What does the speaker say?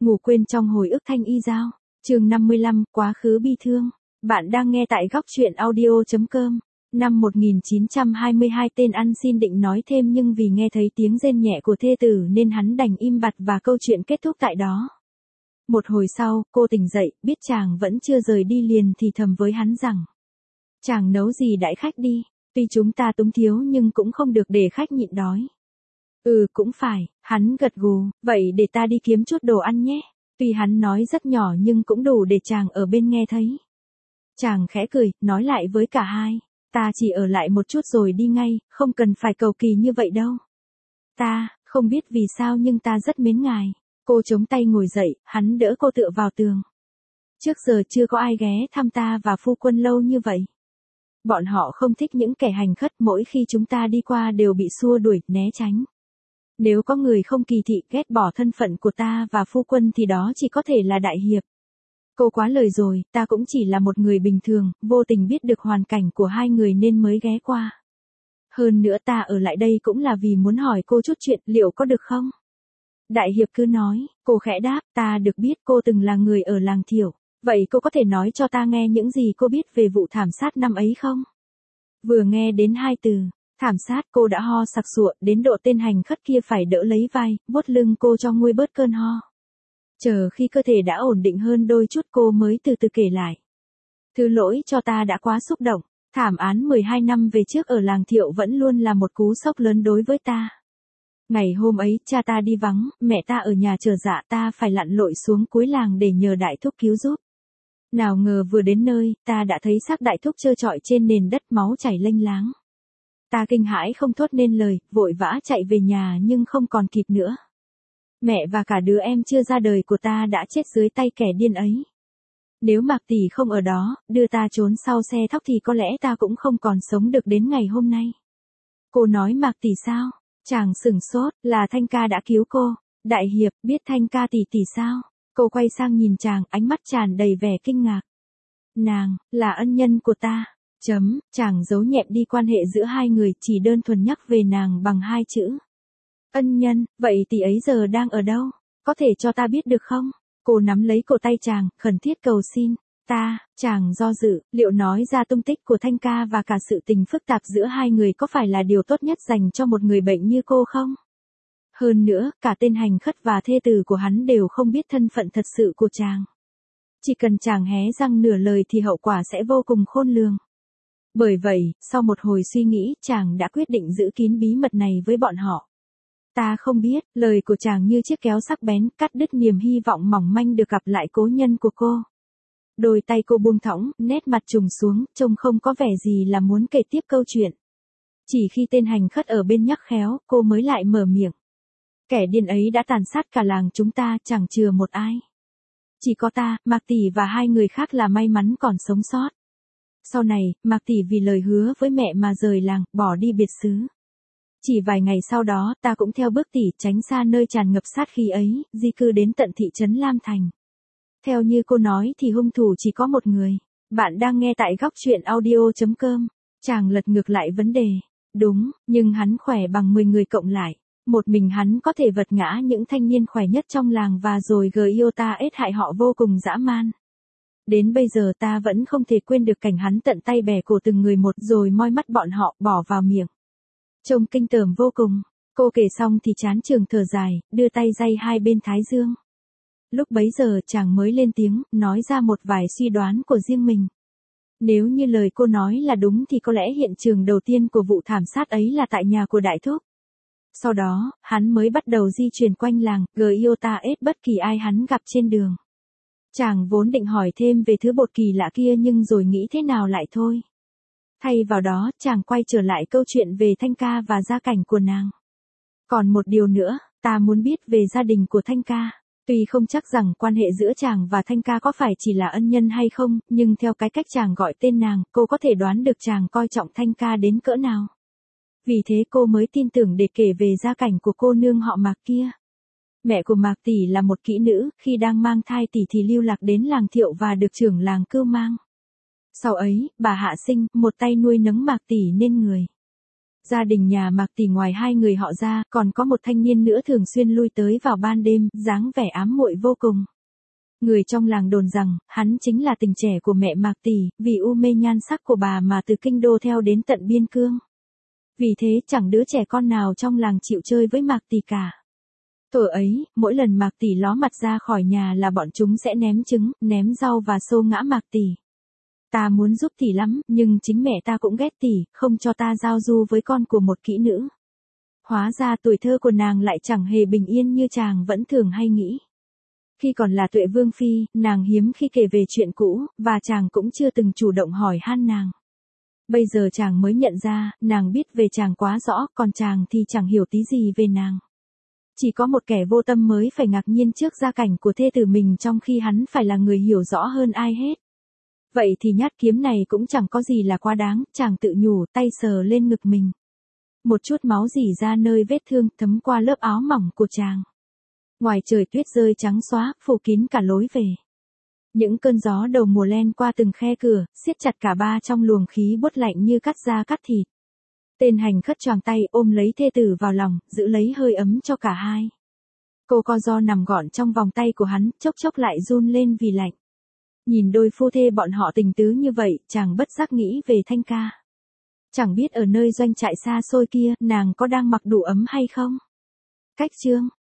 Ngủ quên trong hồi ức Thanh Y Giao, chương 55, quá khứ bi thương. Bạn đang nghe tại góc truyện audio.com. Năm 1922 tên ăn xin định nói thêm nhưng vì nghe thấy tiếng rên nhẹ của thê tử nên hắn đành im bặt và câu chuyện kết thúc tại đó. Một hồi sau, cô tỉnh dậy, biết chàng vẫn chưa rời đi liền thì thầm với hắn rằng: chàng nấu gì đãi khách đi, tuy chúng ta túng thiếu nhưng cũng không được để khách nhịn đói. Ừ cũng phải, hắn gật gù, vậy để ta đi kiếm chút đồ ăn nhé. Tuy hắn nói rất nhỏ nhưng cũng đủ để chàng ở bên nghe thấy. Chàng khẽ cười, nói lại với cả hai: ta chỉ ở lại một chút rồi đi ngay, không cần phải cầu kỳ như vậy đâu. Ta, không biết vì sao nhưng ta rất mến ngài. Cô chống tay ngồi dậy, hắn đỡ cô tựa vào tường. Trước giờ chưa có ai ghé thăm ta và phu quân lâu như vậy. Bọn họ không thích những kẻ hành khất, mỗi khi chúng ta đi qua đều bị xua đuổi, né tránh. Nếu có người không kỳ thị ghét bỏ thân phận của ta và phu quân thì đó chỉ có thể là đại hiệp. Cô quá lời rồi, ta cũng chỉ là một người bình thường, vô tình biết được hoàn cảnh của hai người nên mới ghé qua. Hơn nữa ta ở lại đây cũng là vì muốn hỏi cô chút chuyện, liệu có được không? Đại hiệp cứ nói, cô khẽ đáp, ta được biết cô từng là người ở làng Thiệu. Vậy cô có thể nói cho ta nghe những gì cô biết về vụ thảm sát năm ấy không? Vừa nghe đến hai từ thảm sát, cô đã ho sặc sụa đến độ tên hành khất kia phải đỡ lấy vai, vuốt lưng cô cho nguôi bớt cơn ho. Chờ khi cơ thể đã ổn định hơn đôi chút cô mới từ từ kể lại. Thứ lỗi cho ta đã quá xúc động. Thảm án 12 năm về trước ở làng Thiệu vẫn luôn là một cú sốc lớn đối với ta. Ngày hôm ấy cha ta đi vắng, mẹ ta ở nhà chờ dạ, ta phải lặn lội xuống cuối làng để nhờ đại thúc cứu giúp. Nào ngờ vừa đến nơi, ta đã thấy xác đại thúc trơ trọi trên nền đất, máu chảy lênh láng. Ta kinh hãi không thốt nên lời, vội vã chạy về nhà nhưng không còn kịp nữa. Mẹ và cả đứa em chưa ra đời của ta đã chết dưới tay kẻ điên ấy. Nếu Mạc tỷ không ở đó, đưa ta trốn sau xe thóc thì có lẽ ta cũng không còn sống được đến ngày hôm nay. Cô nói Mạc tỷ sao? Chàng sửng sốt, là Thanh ca đã cứu cô. Đại hiệp, biết Thanh ca tỷ tỷ sao? Cô quay sang nhìn chàng, ánh mắt tràn đầy vẻ kinh ngạc. Nàng, là ân nhân của ta. Chàng giấu nhẹm đi quan hệ giữa hai người, chỉ đơn thuần nhắc về nàng bằng hai chữ. Ân nhân, vậy tỷ ấy giờ đang ở đâu? Có thể cho ta biết được không? Cô nắm lấy cổ tay chàng, khẩn thiết cầu xin. Chàng do dự, liệu nói ra tung tích của Thanh ca và cả sự tình phức tạp giữa hai người có phải là điều tốt nhất dành cho một người bệnh như cô không? Hơn nữa, cả tên hành khất và thê tử của hắn đều không biết thân phận thật sự của chàng. Chỉ cần chàng hé răng nửa lời thì hậu quả sẽ vô cùng khôn lường. Bởi vậy, sau một hồi suy nghĩ, chàng đã quyết định giữ kín bí mật này với bọn họ. Ta không biết, lời của chàng như chiếc kéo sắc bén, cắt đứt niềm hy vọng mỏng manh được gặp lại cố nhân của cô. Đôi tay cô buông thõng, nét mặt trùng xuống, trông không có vẻ gì là muốn kể tiếp câu chuyện. Chỉ khi tên hành khất ở bên nhắc khéo, cô mới lại mở miệng. Kẻ điên ấy đã tàn sát cả làng chúng ta, chẳng chừa một ai. Chỉ có ta, Mạc tỷ và hai người khác là may mắn còn sống sót. Sau này, Mạc tỷ vì lời hứa với mẹ mà rời làng, bỏ đi biệt xứ. Chỉ vài ngày sau đó, ta cũng theo bước tỷ tránh xa nơi tràn ngập sát khí ấy, di cư đến tận thị trấn Lam Thành. Theo như cô nói thì hung thủ chỉ có một người. Bạn đang nghe tại góc truyện audio.com. Chàng lật ngược lại vấn đề. Đúng, nhưng hắn khỏe bằng 10 người cộng lại. Một mình hắn có thể vật ngã những thanh niên khỏe nhất trong làng và rồi yêu ta ết hại họ vô cùng dã man. Đến bây giờ ta vẫn không thể quên được cảnh hắn tận tay bẻ cổ từng người một rồi moi mắt bọn họ bỏ vào miệng. Trông kinh tởm vô cùng. Cô kể xong thì chán trường thở dài, đưa tay day hai bên thái dương. Lúc bấy giờ chàng mới lên tiếng, nói ra một vài suy đoán của riêng mình. Nếu như lời cô nói là đúng thì có lẽ hiện trường đầu tiên của vụ thảm sát ấy là tại nhà của đại thúc. Sau đó, hắn mới bắt đầu di chuyển quanh làng, yêu ta ết bất kỳ ai hắn gặp trên đường. Chàng vốn định hỏi thêm về thứ bột kỳ lạ kia nhưng rồi nghĩ thế nào lại thôi. Thay vào đó, chàng quay trở lại câu chuyện về Thanh ca và gia cảnh của nàng. Còn một điều nữa, ta muốn biết về gia đình của Thanh ca. Tuy không chắc rằng quan hệ giữa chàng và Thanh ca có phải chỉ là ân nhân hay không, nhưng theo cái cách chàng gọi tên nàng, cô có thể đoán được chàng coi trọng Thanh ca đến cỡ nào. Vì thế cô mới tin tưởng để kể về gia cảnh của cô nương họ Mạc kia. Mẹ của Mạc tỷ là một kỹ nữ, khi đang mang thai tỷ thì lưu lạc đến làng Thiệu và được trưởng làng cưu mang. Sau ấy, bà hạ sinh, một tay nuôi nấng Mạc tỷ nên người. Gia đình nhà Mạc Tỷ ngoài hai người họ ra, còn có một thanh niên nữa thường xuyên lui tới vào ban đêm, dáng vẻ ám muội vô cùng. Người trong làng đồn rằng, hắn chính là tình trẻ của mẹ Mạc Tỷ, vì u mê nhan sắc của bà mà từ kinh đô theo đến tận biên cương. Vì thế chẳng đứa trẻ con nào trong làng chịu chơi với Mạc Tỷ cả. Thuở ấy, mỗi lần Mạc Tỷ ló mặt ra khỏi nhà là bọn chúng sẽ ném trứng, ném rau và xô ngã Mạc Tỷ. Ta muốn giúp tỷ lắm, nhưng chính mẹ ta cũng ghét tỷ, không cho ta giao du với con của một kỹ nữ. Hóa ra tuổi thơ của nàng lại chẳng hề bình yên như chàng vẫn thường hay nghĩ. Khi còn là Tuệ Vương Phi, nàng hiếm khi kể về chuyện cũ, và chàng cũng chưa từng chủ động hỏi han nàng. Bây giờ chàng mới nhận ra, nàng biết về chàng quá rõ, còn chàng thì chẳng hiểu tí gì về nàng. Chỉ có một kẻ vô tâm mới phải ngạc nhiên trước gia cảnh của thê tử mình trong khi hắn phải là người hiểu rõ hơn ai hết. Vậy thì nhát kiếm này cũng chẳng có gì là quá đáng, chàng tự nhủ, tay sờ lên ngực mình. Một chút máu rỉ ra nơi vết thương, thấm qua lớp áo mỏng của chàng. Ngoài trời tuyết rơi trắng xóa, phủ kín cả lối về. Những cơn gió đầu mùa len qua từng khe cửa, siết chặt cả ba trong luồng khí buốt lạnh như cắt da cắt thịt. Tên hành khất choàng tay ôm lấy thê tử vào lòng, giữ lấy hơi ấm cho cả hai. Cô co ro nằm gọn trong vòng tay của hắn, chốc chốc lại run lên vì lạnh. Nhìn đôi phu thê bọn họ tình tứ như vậy, chàng bất giác nghĩ về Thanh Ca. Chẳng biết ở nơi doanh trại xa xôi kia, nàng có đang mặc đủ ấm hay không? Cách chương